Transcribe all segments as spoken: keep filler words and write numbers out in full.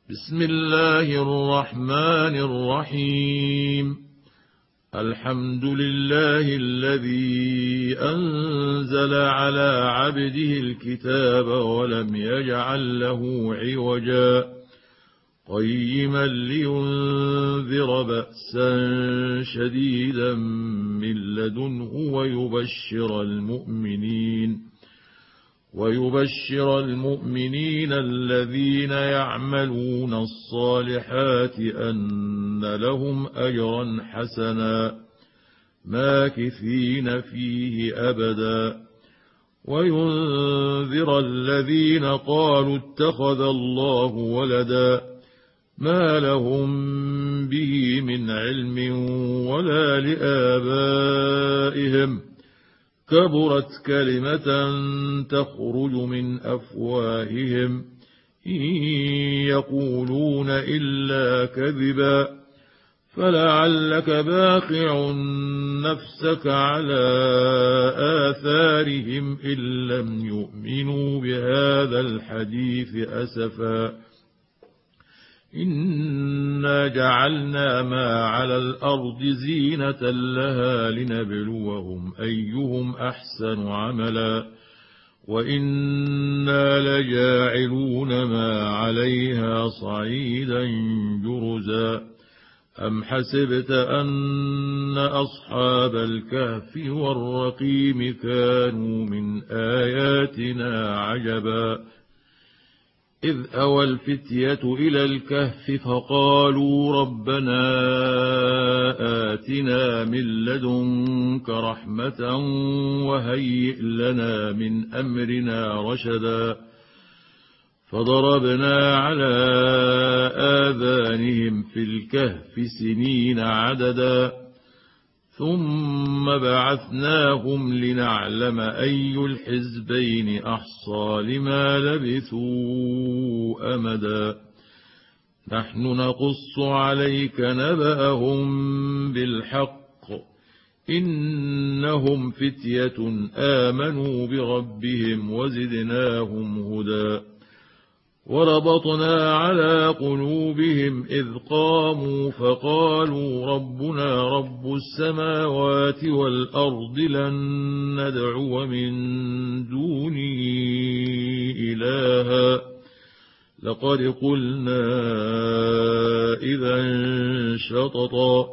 بسم الله الرحمن الرحيم. الحمد لله الذي أنزل على عبده الكتاب ولم يجعل له عوجا قيما لينذر بأسا شديدا من لدنه ويبشر المؤمنين ويبشر المؤمنين الذين يعملون الصالحات أن لهم أجرا حسنا ماكثين فيه أبدا وينذر الذين قالوا اتخذ الله ولدا ما لهم به من علم ولا لآبائهم كبرت كلمة تخرج من أفواههم إن يقولون إلا كذبا فلعلك باخع نفسك على آثارهم إن لم يؤمنوا بهذا الحديث أسفا إنا جعلنا ما على الأرض زينة لها لنبلوهم أيهم أحسن عملا وإنا لجاعلون ما عليها صعيدا جرزا أم حسبت أن أصحاب الكهف والرقيم كانوا من آياتنا عجبا إذ أوى الفتية إلى الكهف فقالوا ربنا آتنا من لدنك رحمة وهيئ لنا من أمرنا رشدا فضربنا على آذانهم في الكهف سنين عددا ثم بعثناهم لنعلم أي الحزبين أحصى لما لبثوا أمدا نحن نقص عليك نبأهم بالحق إنهم فتية آمنوا بربهم وزدناهم هدى وربطنا على قلوبهم إذ قاموا فقالوا ربنا رب السماوات والأرض لن ندعو من دونه إلها لقد قلنا إذا شططا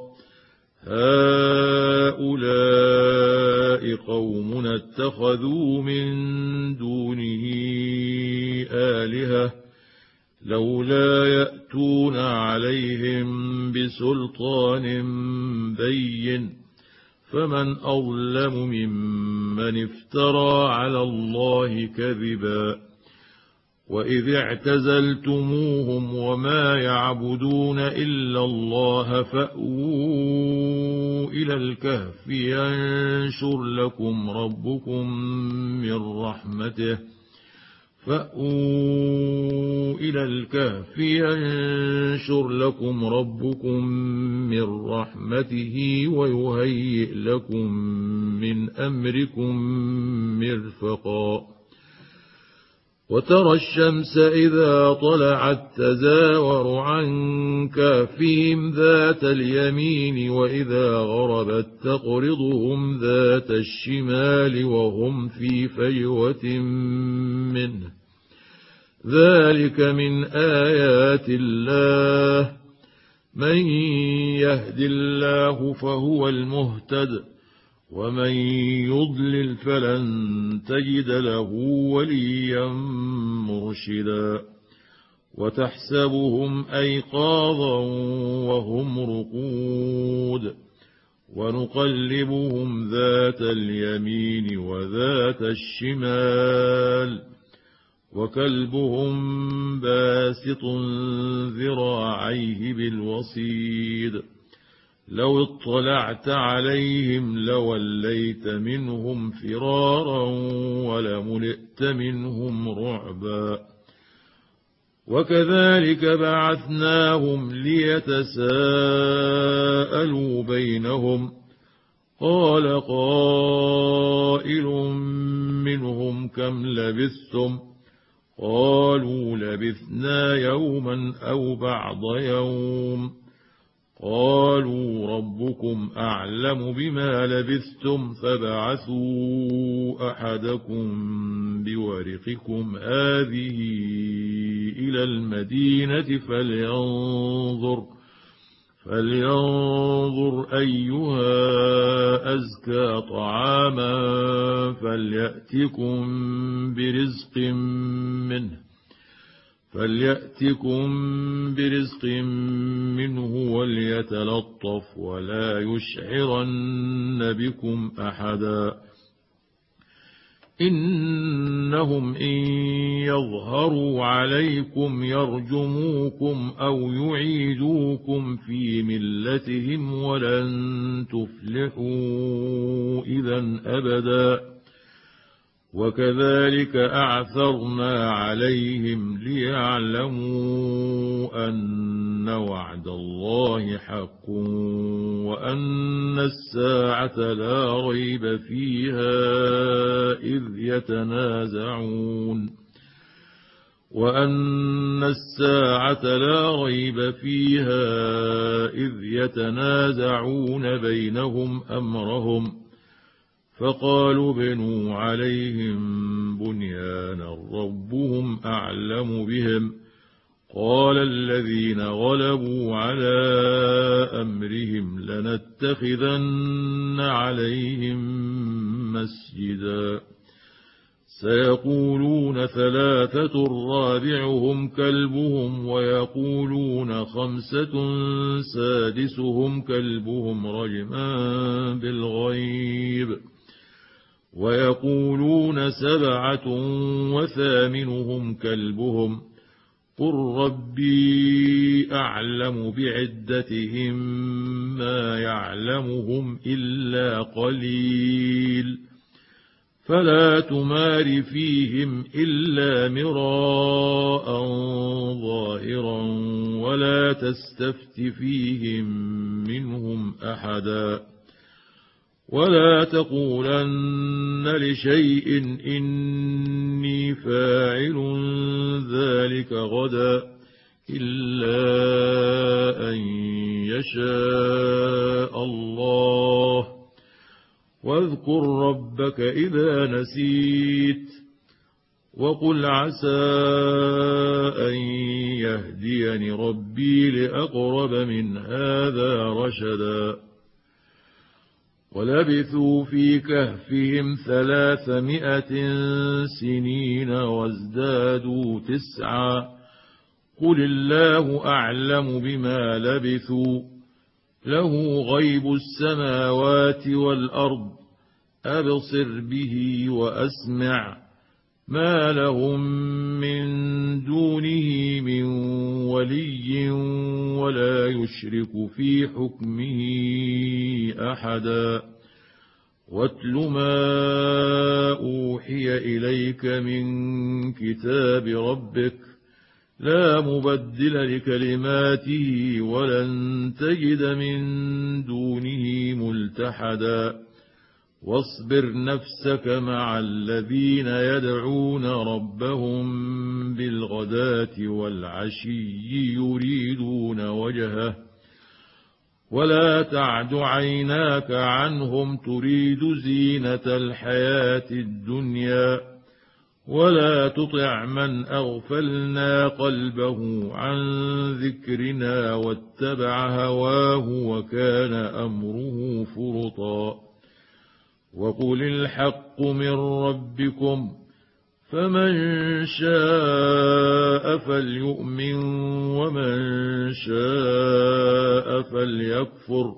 هؤلاء قومنا اتخذوا من دونه آلهة لولا يأتون عليهم بسلطان بين فمن أظلم ممن افترى على الله كذبا وإذ اعتزلتموهم وما يعبدون إلا الله فأووا إلى الكهف ينشر لكم ربكم من رحمته فأووا إلى الكهف ينشر لكم ربكم من رحمته ويهيئ لكم من أمركم مرفقا وترى الشمس إذا طلعت تزاور عن كهفهم ذات اليمين وإذا غربت تقرضهم ذات الشمال وهم في فجوة منه ذلك من آيات الله من يهد الله فهو المهتد ومن يضلل فلن تجد له وليا مرشدا وتحسبهم أيقاظا وهم رقود ونقلبهم ذات اليمين وذات الشمال وكلبهم باسط ذراعيه بالوصيد لو اطلعت عليهم لوليت منهم فرارا ولملئت منهم رعبا وكذلك بعثناهم ليتساءلوا بينهم قال قائل منهم كم لبثتم قالوا لبثنا يوما أو بعض يوم قالوا ربكم أعلم بما لبثتم فابعثوا أحدكم بورقكم هذه إلى المدينة فلينظر فلينظر أيها أزكى طعاما فليأتكم برزق منه فليأتكم برزق منه وليتلطف ولا يشعرن بكم أحدا إنهم إن يظهروا عليكم يرجموكم أو يعيدوكم في ملتهم ولن تفلحوا إذا أبدا وكذلك أعثرنا عليهم ليعلموا أن وعد الله حق وأن الساعة لا ريب فيها إذ يتنازعون وأن الساعة لا ريب فيها إذ يتنازعون بينهم أمرهم فقالوا بنوا عليهم بنيانا ربهم أعلم بهم قال الذين غلبوا على أمرهم لنتخذن عليهم مسجدا سيقولون ثلاثة رابعهم كلبهم ويقولون خمسة سادسهم كلبهم رجما بالغيب ويقولون سبعة وثامنهم كلبهم قل ربي أعلم بعدتهم ما يعلمهم إلا قليل فلا تمار فيهم إلا مراء ظاهرا ولا تستفت فيهم منهم أحدا ولا تقولن لشيء إني فاعل ذلك غدا إلا أن يشاء الله واذكر ربك إذا نسيت وقل عسى أن يهديني ربي لأقرب من هذا رشدا ولبثوا في كهفهم ثلاثمائة سنين وازدادوا تسعا قل الله أعلم بما لبثوا له غيب السماوات والأرض أبصر به وأسمع ما لهم من دونه من ولي ولا يشرك في حكمه أحدا واتل ما أوحي إليك من كتاب ربك لا مبدل لكلماته ولن تجد من دونه ملتحدا واصبر نفسك مع الذين يدعون ربهم بالغداة والعشي يريدون وجهه ولا تعد عيناك عنهم تريد زينة الحياة الدنيا ولا تطع من أغفلنا قلبه عن ذكرنا واتبع هواه وكان أمره فرطا وقل الحق من ربكم فمن شاء فليؤمن ومن شاء فليكفر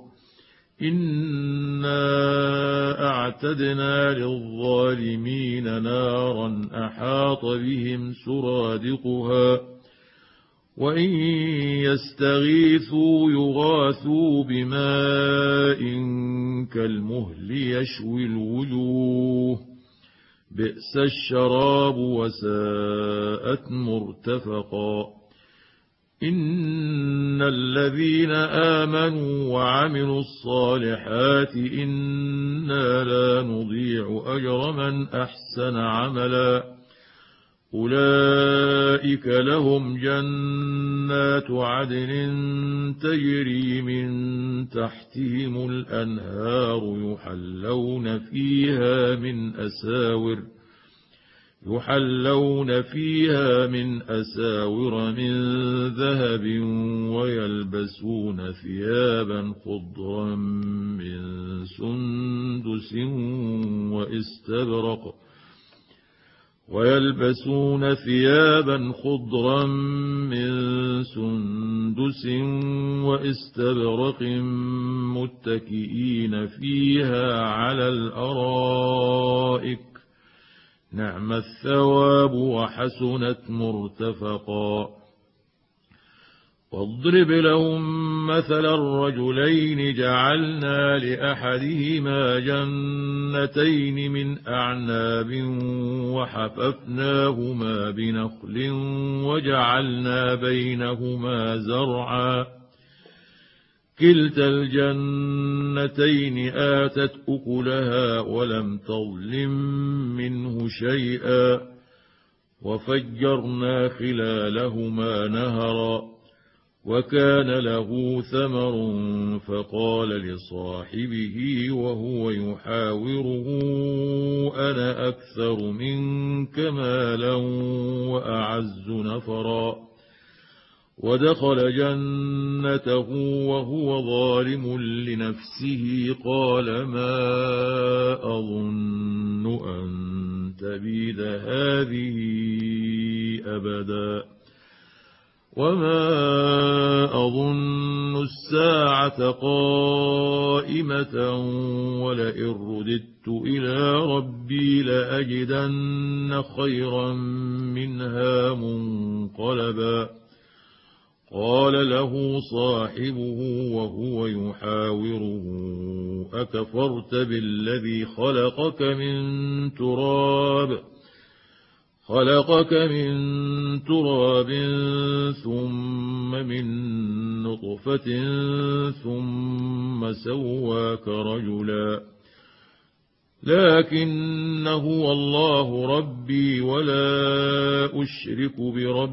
إنا أعتدنا للظالمين نارا أحاط بهم سرادقها وإن يستغيثوا يغاثوا بماء كالمهل يشوي الوجوه بئس الشراب وساءت مرتفقا إن الذين آمنوا وعملوا الصالحات إنا لا نضيع أجر من أحسن عملا أولئك لهم جنات عدن تجري من تحتهم الأنهار يحلون فيها من أساور يحلون فيها من أساور من ذهب ويلبسون ثيابا خضرا من سندس واستبرق ويلبسون ثيابا خضرا من سندس واستبرق متكئين فيها على الأرائك نعم الثواب وحسنت مرتفقا. واضرب لهم مثل الرجلين جعلنا لأحدهما جنتين من أعناب وحففناهما بنخل وجعلنا بينهما زرعا كلتا الجنتين آتت أكلها ولم تظلم منه شيئا وفجرنا خلالهما نهرا وكان له ثمر فقال لصاحبه وهو يحاوره أنا أكثر منك مالا وأعز نفرا ودخل جنته وهو ظالم لنفسه قال ما أظن أن تبيد هذه أبدا وما أظن الساعة قائمة ولئن رددت إلى ربي لأجدن خيرا منها منقلبا قال له صاحبه وهو يحاوره أكفرت بالذي خلقك من تراب خلقك من تراب ثم من نطفة ثم سواك رجلا لكن هو الله ربي ولا أشرك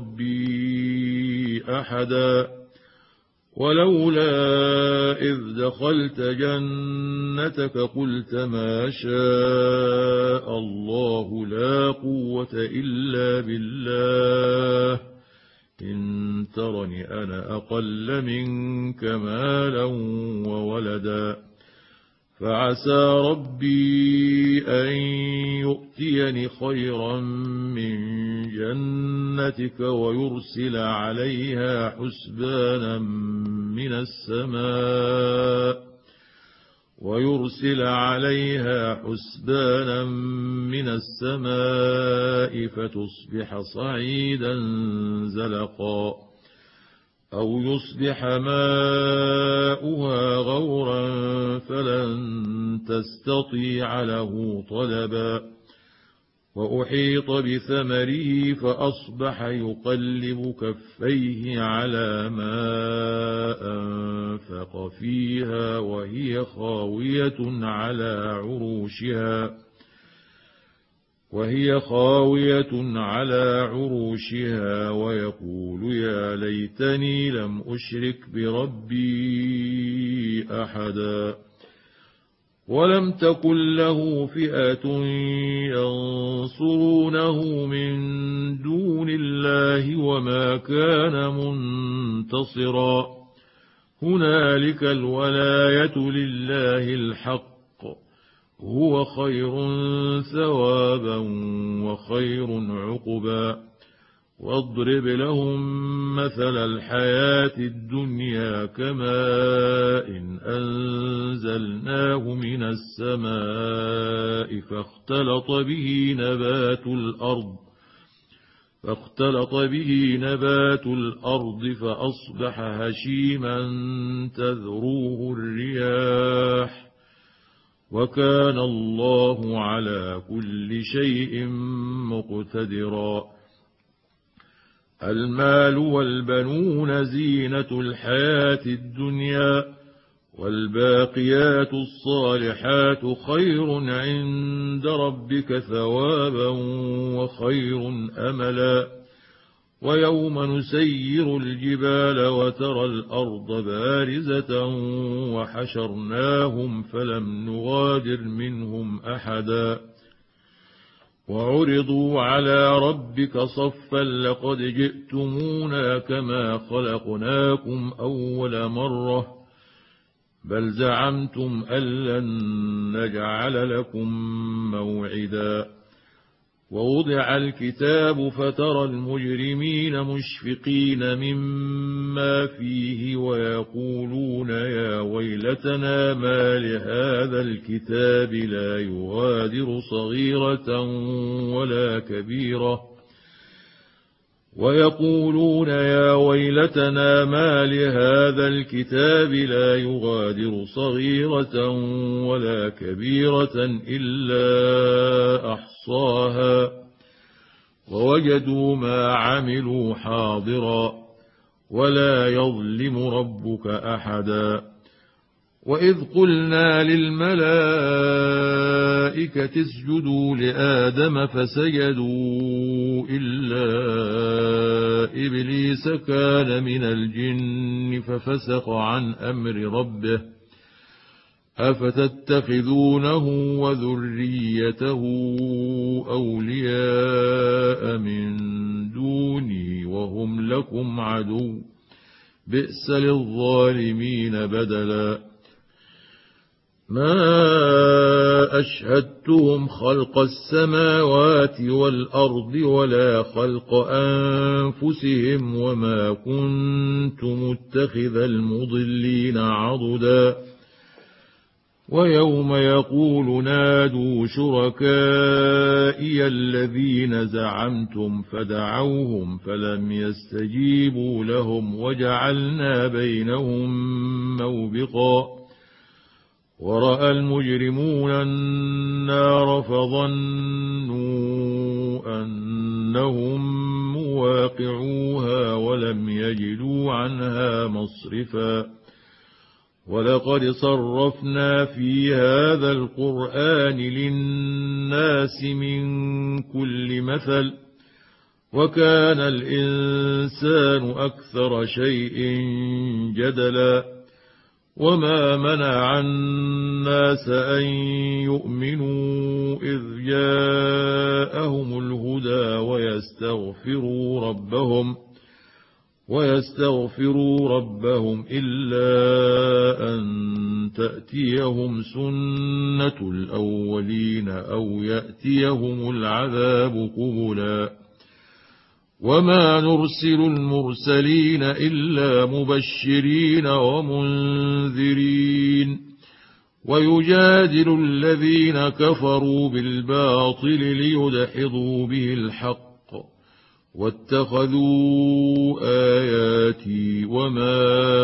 بربي أحدا ولولا إذ دخلت جنتك قلت ما شاء الله لا قوة إلا بالله إن ترني أنا أقل منك مالا وولدا فعسى ربي أن يؤتيني خيرا من جنتك ويرسل عليها حسبانا من السماء ويرسل عليها حسبانا من السماء فتصبح صعيدا زلقا أو يصبح ماؤها غورا فلن تستطيع له طلبا وأحيط بثمره فأصبح يقلب كفيه على ما أنفق فيها وهي خاوية على عروشها وهي خاوية على عروشها ويقول يا ليتني لم أشرك بربي أحدا ولم تكن له فئة ينصرونه من دون الله وما كان منتصرا هنالك الولاية لله الحق هو خير ثوابا وخير عقبا واضرب لهم مثل الحياة الدنيا كماء إن أنزلناه من السماء فاختلط به نبات الأرض فاختلط به نبات الأرض فأصبح هشيما تذروه الرياح وكان الله على كل شيء مقتدرا المال والبنون زينة الحياة الدنيا والباقيات الصالحات خير عند ربك ثوابا وخير أملا ويوم نسير الجبال وترى الأرض بارزة وحشرناهم فلم نغادر منهم أحدا وعرضوا على ربك صفا لقد جئتمونا كما خلقناكم أول مرة بل زعمتم أن لن نجعل لكم موعدا ووضع الكتاب فترى المجرمين مشفقين مما فيه ويقولون يا ويلتنا ما لهذا الكتاب لا يغادر صغيرة ولا كبيرة ويقولون يا ويلتنا ما لهذا الكتاب لا يغادر صغيرة ولا كبيرة إلا أحصاها ووجدوا ما عملوا حاضرا ولا يظلم ربك أحدا وإذ قلنا للملائكة اسجدوا لآدم فسجدوا إلا إبليس كان من الجن ففسق عن أمر ربه أفتتخذونه وذريته أولياء من دوني وهم لكم عدو بئس للظالمين بدلا ما أشهدتهم خلق السماوات والأرض ولا خلق أنفسهم وما كنت متخذ المضلين عضدا ويوم يقول نادوا شركائي الذين زعمتم فدعوهم فلم يستجيبوا لهم وجعلنا بينهم موبقا ورأى المجرمون النار فظنوا أنهم مواقعوها ولم يجدوا عنها مصرفا ولقد صرفنا في هذا القرآن للناس من كل مثل وكان الإنسان أكثر شيء جدلا وما منع الناس أن يؤمنوا إذ جاءهم الهدى ويستغفروا ربهم ويستغفروا ربهم إلا أن تأتيهم سنة الأولين أو يأتيهم العذاب قبلا وما نرسل المرسلين إلا مبشرين ومنذرين ويجادل الذين كفروا بالباطل ليدحضوا به الحق واتخذوا آياتي وما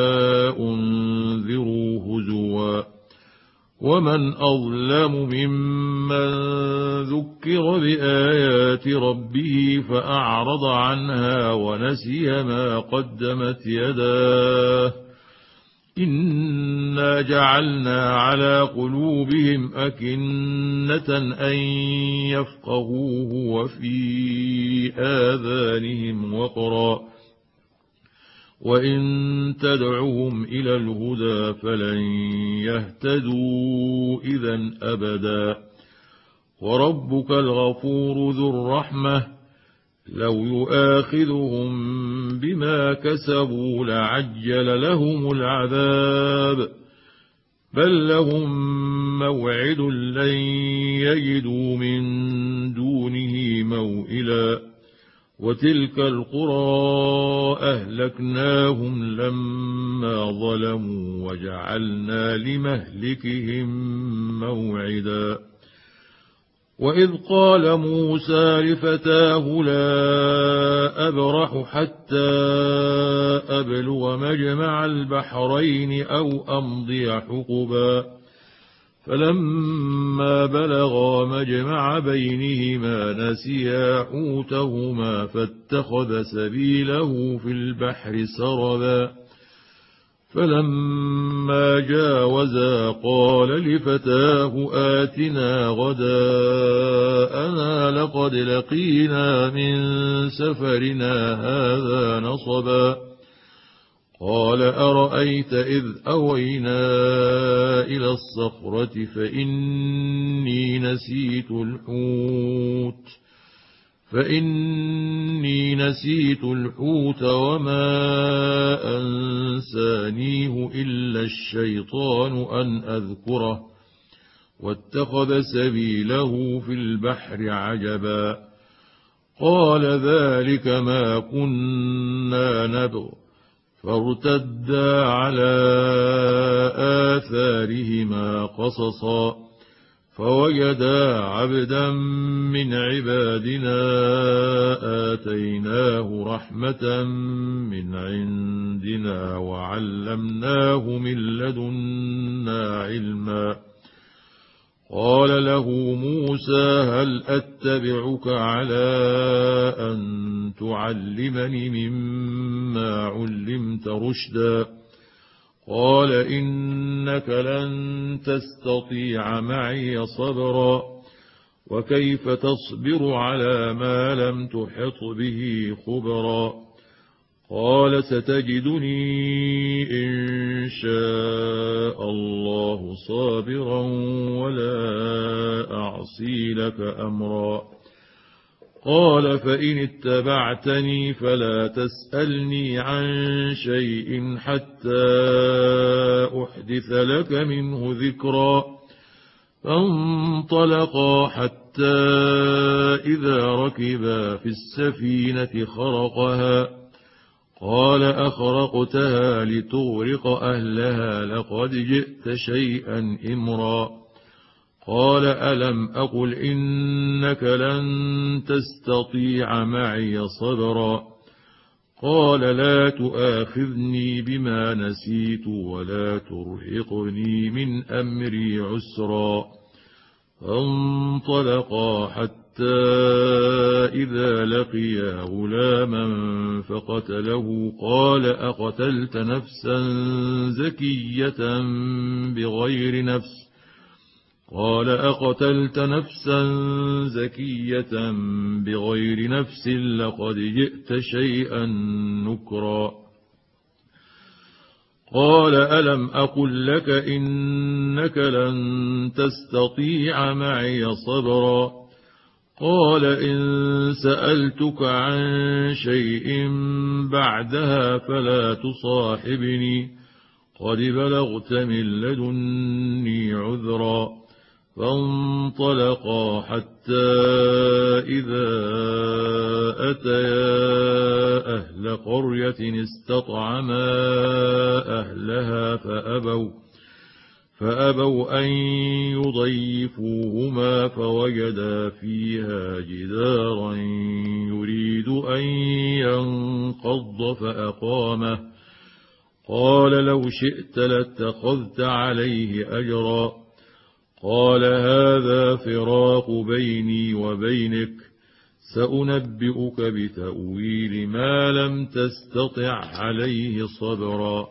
أنذروا هزوا ومن أظلم ممن ذكر بآيات ربه فأعرض عنها ونسي ما قدمت يداه إنا جعلنا على قلوبهم أكنة أن يفقهوه وفي آذانهم وقرا وإن تدعوهم إلى الهدى فلن يهتدوا إذا أبدا وربك الغفور ذو الرحمة لو يؤاخذهم بما كسبوا لعجل لهم العذاب بل لهم موعد لن يجدوا من دونه موئلا وتلك القرى أهلكناهم لما ظلموا وجعلنا لمهلكهم موعدا وإذ قال موسى لفتاه لا أبرح حتى أبلغ مجمع البحرين أو أمضي حقبا فلما بلغا مجمع بينهما نسيا حوتهما فاتخذ سبيله في البحر سربا فلما جاوزا قال لفتاه آتنا غداءنا لقد لقينا من سفرنا هذا نصبا قال أرأيت إذ أوينا إلى الصخرة فإني نسيت الحوت فإني نسيت الحوت وما أنسانيه إلا الشيطان أن أذكره واتخذ سبيله في البحر عجبا قال ذلك ما كنا نبغ فارتدا على آثارهما قصصا فوجدا عبدا من عبادنا آتيناه رحمة من عندنا وعلمناه من لدنا علما قال له موسى هل أتبعك على أن تعلمني مما علمت رشدا قال إنك لن تستطيع معي صبرا وكيف تصبر على ما لم تحط به خبرا قال ستجدني إن شاء الله صابرا ولا أعصي لك أمرا قال فإن اتبعتني فلا تسألني عن شيء حتى أحدث لك منه ذكرا فانطلقا حتى إذا ركبا في السفينة خرقها قال أخرقتها لتغرق أهلها لقد جئت شيئا إمرا قال ألم أقل إنك لن تستطيع معي صبرا قال لا تؤاخذني بما نسيت ولا ترهقني من أمري عسرا فانطلقا حتى إذا لقيا غلاما فقتله قال أقتلت نفسا زكية بغير نفس قال أقتلت نفسا زكية بغير نفس لقد جئت شيئا نكرا قال ألم أقل لك إنك لن تستطيع معي صبرا قال إن سألتك عن شيء بعدها فلا تصاحبني قد بلغت من لدني عذرا فانطلقا حتى إذا أتيا أهل قرية استطعما أهلها فأبوا فأبوا أن يضيفوهما فوجدا فيها جدارا يريد أن ينقض فأقامه قال لو شئت لاتخذت عليه أجرا قال هذا فراق بيني وبينك سأنبئك بتأويل ما لم تستطع عليه صبرا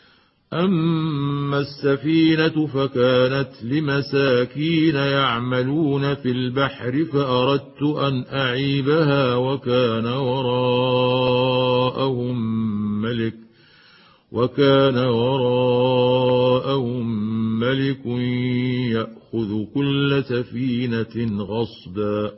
أما السفينة فكانت لمساكين يعملون في البحر فأردت أن أعيبها وكان وراءهم ملك وكان وراءهم ملك يأخذ كل سفينة غصبا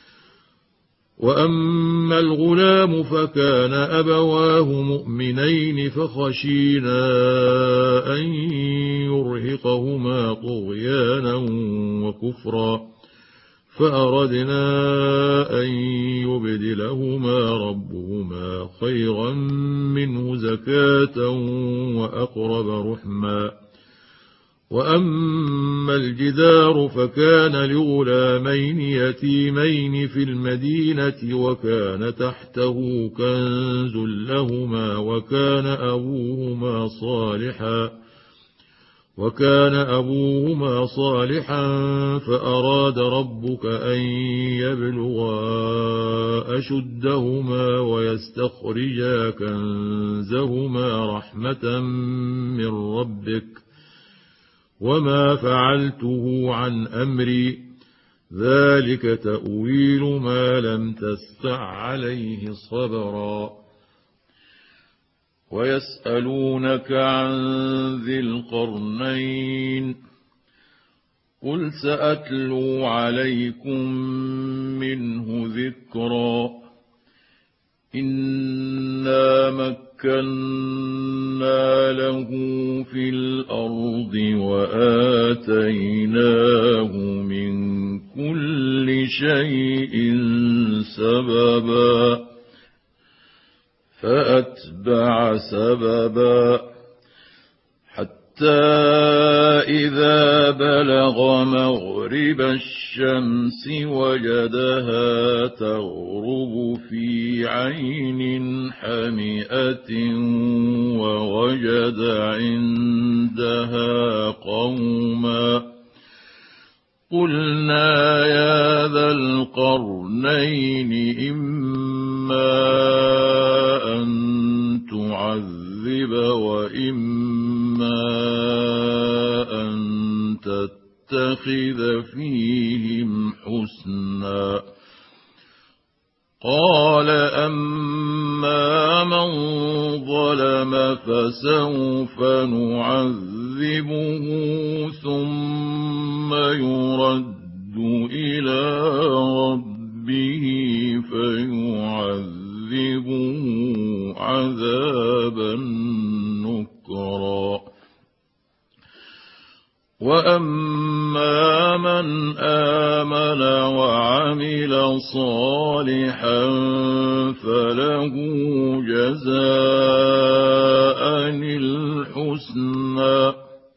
وأما الغلام فكان أبواه مؤمنين فخشينا أن يرهقهما طغيانا وكفرا فأردنا أن يبدلهما ربهما خيرا منه زكاة وأقرب رحما وأما الجدار فكان لغلامين يتيمين في المدينة وكان تحته كنز لهما وكان أبوهما صالحا وكان أبوهما صالحا فأراد ربك أن يبلغا أشدهما ويستخرجا كنزهما رحمة من ربك وما فعلته عن أمري ذلك تأويل ما لم تستع عليه صبرا ويسألونك عن ذي القرنين قل سأتلو عليكم منه ذكرا إنا مكنا له في الأرض وآتيناه من كل شيء سببا فأتبع سببا حتى إذا بلغ مغرب الشمس وجدها تغرب في عين حمئة ووجد عندها قوما قلنا يا ذا القرنين إما أن تعذب وإما أن تتخذ فيهم حسنا قال أما من ظلم فسوف نعذبه ثم يرد إلى ربه فيعذبه عذابا نكرا وأما من آمن وعمل صالحا فله جزاء الحسنى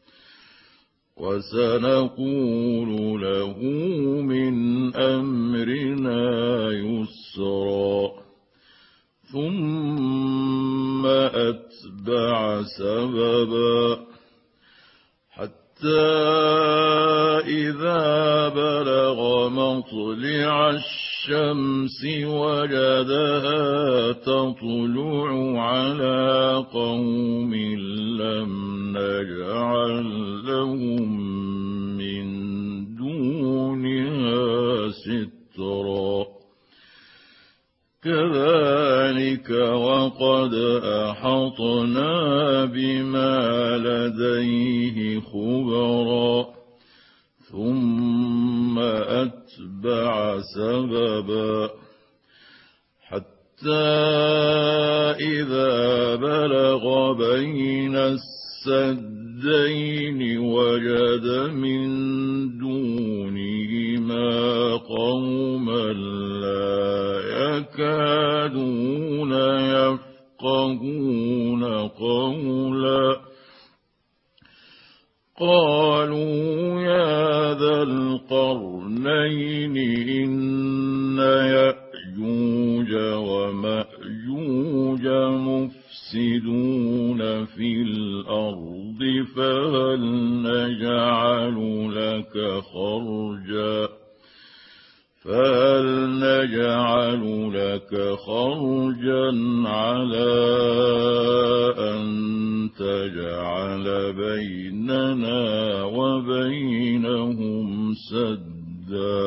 وسنقول له من أمرنا يسرا ثم أتبع سببا حتى إذا بلغ مطلع الشمس وجدها تطلع على قوم لم نجعل لهم من دونها سترا كذلك وقد أحطنا بما لديه خبرا ثم أتبع سببا حتى إذا بلغ بين السدين وجد من دونهما قوما لا يكادون يفقهون قولا قالوا يا ذا القرنين إن يأجوج ومأجوج مفسدون في الأرض فهل نجعل لك خرجا فهل نجعل لك خرجا على أن تجعل بيننا وبينهم سدا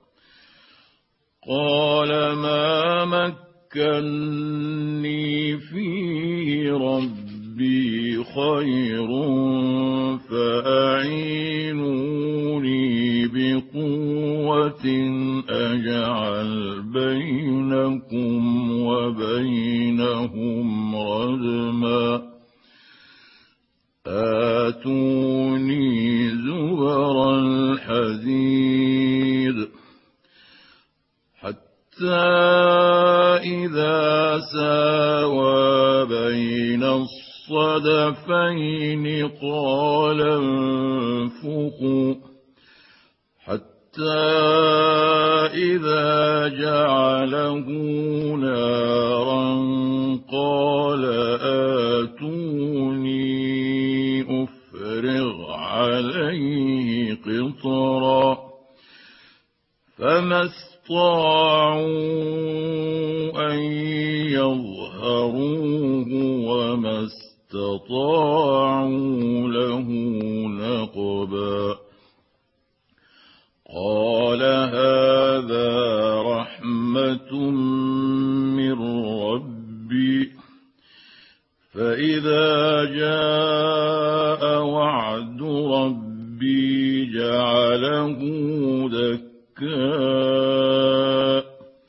قال ما مكني فيه ربي خير فأعينوني بقوة أجعل بينكم وبينهم ردما آتوني زبر الحديد حتى إذا ساوى بين الصدفين قال انفخوا حتى إذا جعله نارا قال آتوني أفرغ عليه قطرا فما استطاعوا أن يظهروه وما استطاعوا له نقبا قال هذا رحمة من ربي فإذا جاء وعد ربي جعله دكا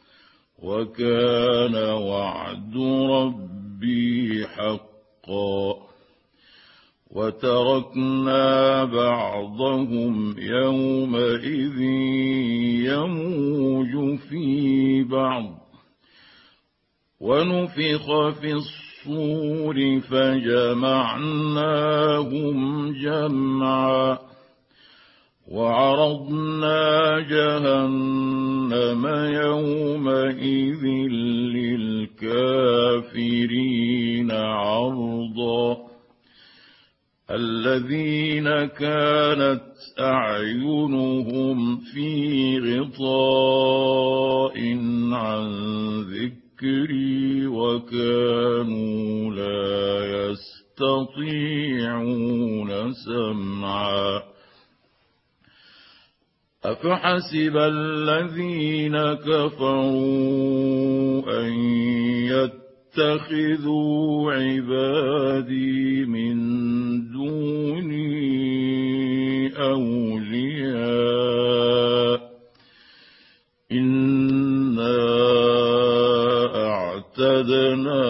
وكان وعد ربي حقا وتركنا بعضهم يومئذ يموج في بعض ونفخ في الصور فجمعناهم جمعا وعرضنا جهنم يومئذ للكافرين عرضا الذين كانت أعينهم في غطاء عن ذكري وكانوا لا يستطيعون سمعا أفحسب الذين كفروا أن يتخذوا عبادي من دوني أولياء إنا أعتدنا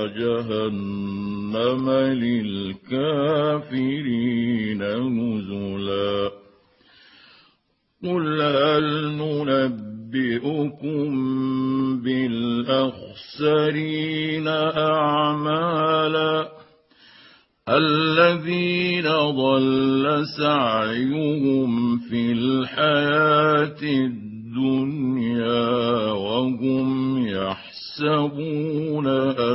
جهنم للكافرين نزلا قل هل ننبئكم بالأخسرين أعمالا الذين ضل سعيهم في الحياة الدنيا وهم يحسبون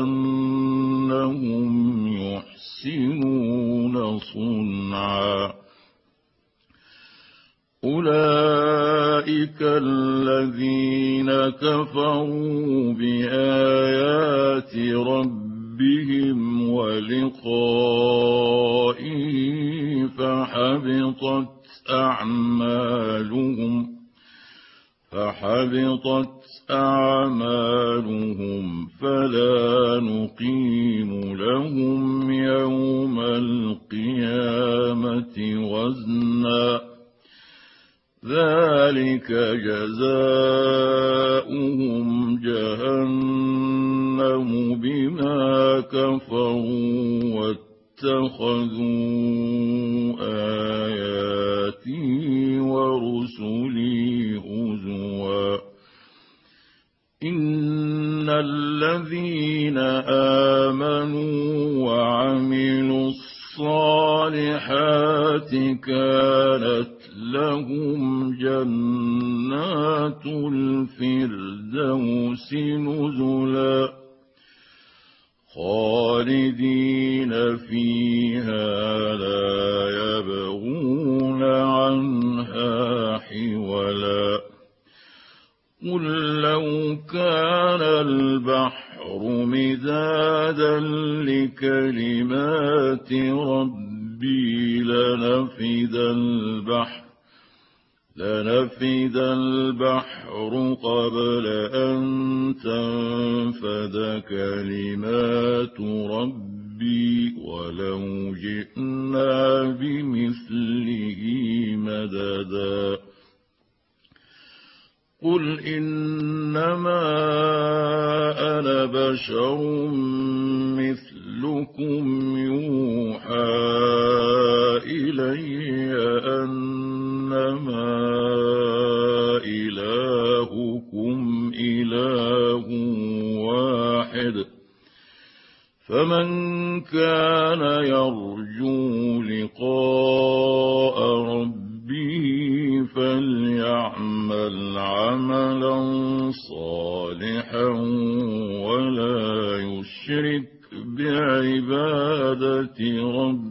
أنهم يحسنون صنعا أولئك الذين كفروا بآيات ربهم ولقائه فحبطت أعمالهم فحبطت أعمالهم فلا نقيم لهم يوم القيامة وزنا ذلك جزاؤهم جهنم بما كفروا واتخذوا آياتي ورسلي هزوا إن الذين آمنوا وعملوا الصالحات كانت لهم جنات الفردوس نزلا خالدين فيها لا يبغون عنها حولا قل لو كان البحر مدادا لكلمات ربي لنفد البحر لنفد البحر قبل أن تنفد كلمات ربي ولو جئنا بمثله مددا قل إنما أنا بشر مثلكم يوحى إلي أنما إلهكم إله واحد فمن كان يرجو لقاء ربه فليعمل عملا صالحا ولا يشرك بعبادة ربه